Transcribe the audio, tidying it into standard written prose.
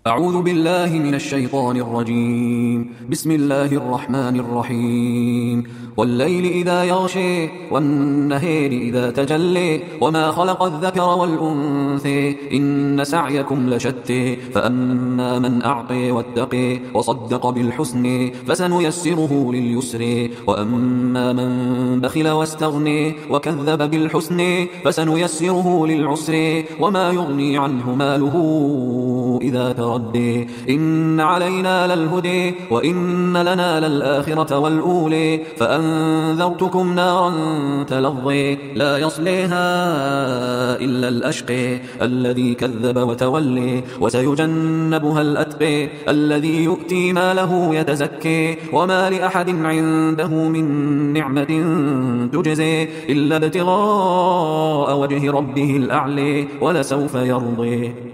أعوذ بالله من الشيطان الرجيم. بسم الله الرحمن الرحيم. والليل إذا يغشي والنهار إذا تجلي وما خلق الذكر والأنثى إن سعيكم لشتى فأما من أعطي واتقي وصدق بالحسن فسنيسره لليسر وأما من بخل واستغني وكذب بالحسن فسنيسره للعسر وما يغني عنه ماله إذا تردي إن علينا للهدي وإن لنا للآخرة والأولي فأنذرتكم نارا تلظي لا يصليها إلا الأشقي الذي كذب وتولي وسيجنبها الأتقي الذي يؤتي ماله يتزكي وما لأحد عنده من نعمة تجزي إلا ابتغاء وجه ربه الأعلي ولسوف يرضي.